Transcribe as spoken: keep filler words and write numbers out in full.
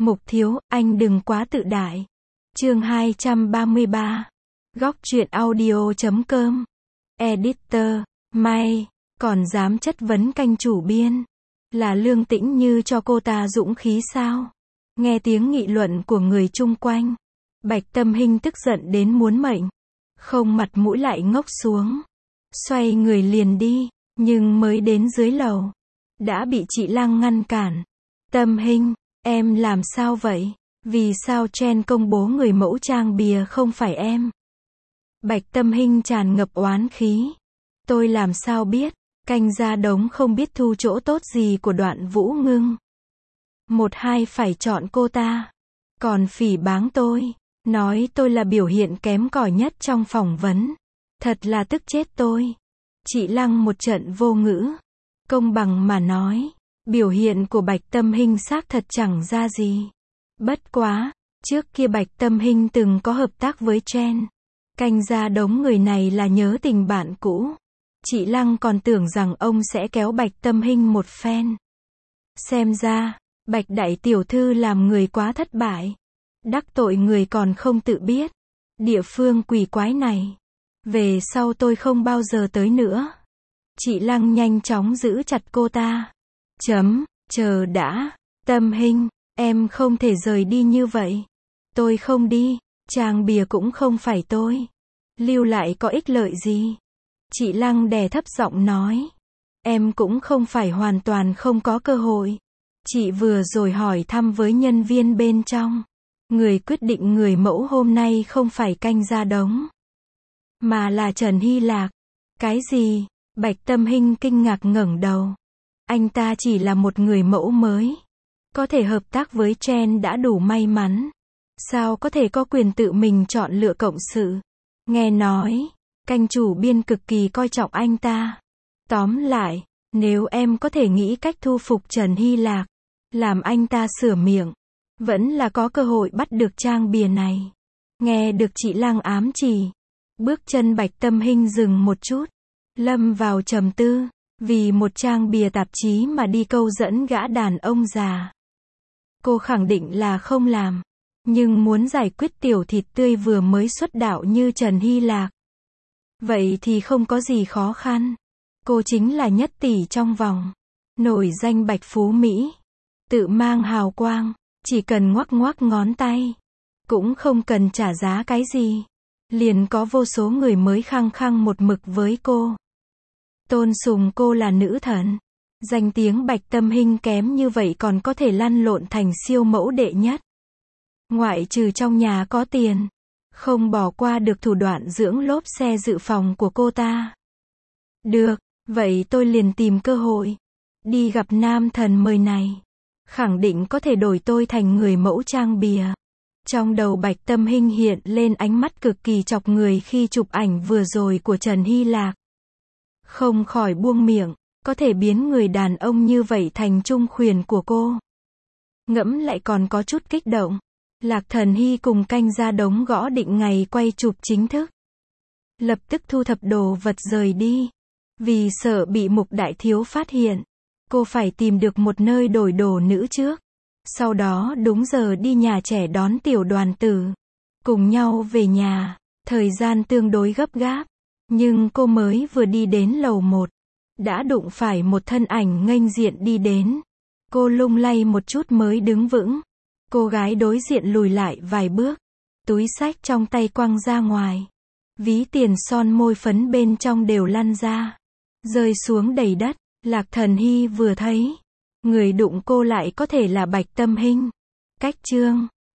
Mục thiếu, anh đừng quá tự đại. Chương hai trăm ba mươi ba. Góc truyện audio chấm com. Editor, May, còn dám chất vấn canh chủ biên. Là Lương Tĩnh Như cho cô ta dũng khí sao? Nghe tiếng nghị luận của người chung quanh, Bạch Tâm Hinh tức giận đến muốn mệnh. Không mặt mũi lại ngốc xuống. Xoay người liền đi, nhưng mới đến dưới lầu, đã bị chị Lăng ngăn cản. Tâm Hinh, em làm sao vậy? Vì sao trend công bố người mẫu trang bìa không phải em? Bạch Tâm Hinh tràn ngập oán khí. Tôi làm sao biết, canh gia đống không biết thu chỗ tốt gì của Đoạn Vũ Ngưng. Một hai phải chọn cô ta. Còn phỉ báng tôi, nói tôi là biểu hiện kém cỏi nhất trong phỏng vấn. Thật là tức chết tôi. Chị Lăng một trận vô ngữ. Công bằng mà nói, biểu hiện của Bạch Tâm Hinh xác thật chẳng ra gì. Bất quá, trước kia Bạch Tâm Hinh từng có hợp tác với Trend. Canh gia đống người này là nhớ tình bạn cũ. Chị Lăng còn tưởng rằng ông sẽ kéo Bạch Tâm Hinh một phen. Xem ra, Bạch đại tiểu thư làm người quá thất bại. Đắc tội người còn không tự biết. Địa phương quỷ quái này, về sau tôi không bao giờ tới nữa. Chị Lăng nhanh chóng giữ chặt cô ta. Chấm, chờ đã. Tâm Hinh, em không thể rời đi như vậy. Tôi không đi, trang bìa cũng không phải tôi. Lưu lại có ích lợi gì? Chị Lăng đè thấp giọng nói. Em cũng không phải hoàn toàn không có cơ hội. Chị vừa rồi hỏi thăm với nhân viên bên trong. Người quyết định người mẫu hôm nay không phải canh gia đống, mà là Trần Hy Lạc. Cái gì? Bạch Tâm Hinh kinh ngạc ngẩng đầu. Anh ta chỉ là một người mẫu mới. Có thể hợp tác với Trend đã đủ may mắn. Sao có thể có quyền tự mình chọn lựa cộng sự? Nghe nói, canh chủ biên cực kỳ coi trọng anh ta. Tóm lại, nếu em có thể nghĩ cách thu phục Trần Hy Lạc, làm anh ta sửa miệng, vẫn là có cơ hội bắt được trang bìa này. Nghe được chị Lăng ám chỉ, bước chân Bạch Tâm Hinh dừng một chút, lâm vào trầm tư, vì một trang bìa tạp chí mà đi câu dẫn gã đàn ông già. Cô khẳng định là không làm, nhưng muốn giải quyết tiểu thịt tươi vừa mới xuất đạo như Trần Hy Lạc, vậy thì không có gì khó khăn. Cô chính là nhất tỷ trong vòng, nổi danh Bạch Phú Mỹ, tự mang hào quang, chỉ cần ngoắc ngoắc ngón tay, cũng không cần trả giá cái gì, liền có vô số người mới khăng khăng một mực với cô. Tôn sùng cô là nữ thần. Danh tiếng Bạch Tâm Hinh kém như vậy còn có thể lăn lộn thành siêu mẫu đệ nhất. Ngoại trừ trong nhà có tiền, không bỏ qua được thủ đoạn dưỡng lốp xe dự phòng của cô ta. Được, vậy tôi liền tìm cơ hội, đi gặp nam thần mời này. Khẳng định có thể đổi tôi thành người mẫu trang bìa. Trong đầu Bạch Tâm Hinh hiện lên ánh mắt cực kỳ chọc người khi chụp ảnh vừa rồi của Trần Hy Lạc. Không khỏi buông miệng, có thể biến người đàn ông như vậy thành trung khuyển của cô. Ngẫm lại còn có chút kích động. Lạc Thần Hy cùng canh gia đống gõ định ngày quay chụp chính thức. Lập tức thu thập đồ vật rời đi. Vì sợ bị Mục đại thiếu phát hiện, cô phải tìm được một nơi đổi đồ nữ trước. Sau đó đúng giờ đi nhà trẻ đón tiểu đoàn tử. Cùng nhau về nhà, thời gian tương đối gấp gáp. Nhưng cô mới vừa đi đến lầu một, đã đụng phải một thân ảnh nghênh diện đi đến. Cô lung lay một chút mới đứng vững. Cô gái đối diện lùi lại vài bước. Túi xách trong tay quăng ra ngoài. Ví tiền son môi phấn bên trong đều lăn ra, rơi xuống đầy đất. Lạc Thần Hy vừa thấy, người đụng cô lại có thể là Bạch Tâm Hinh. Cách chương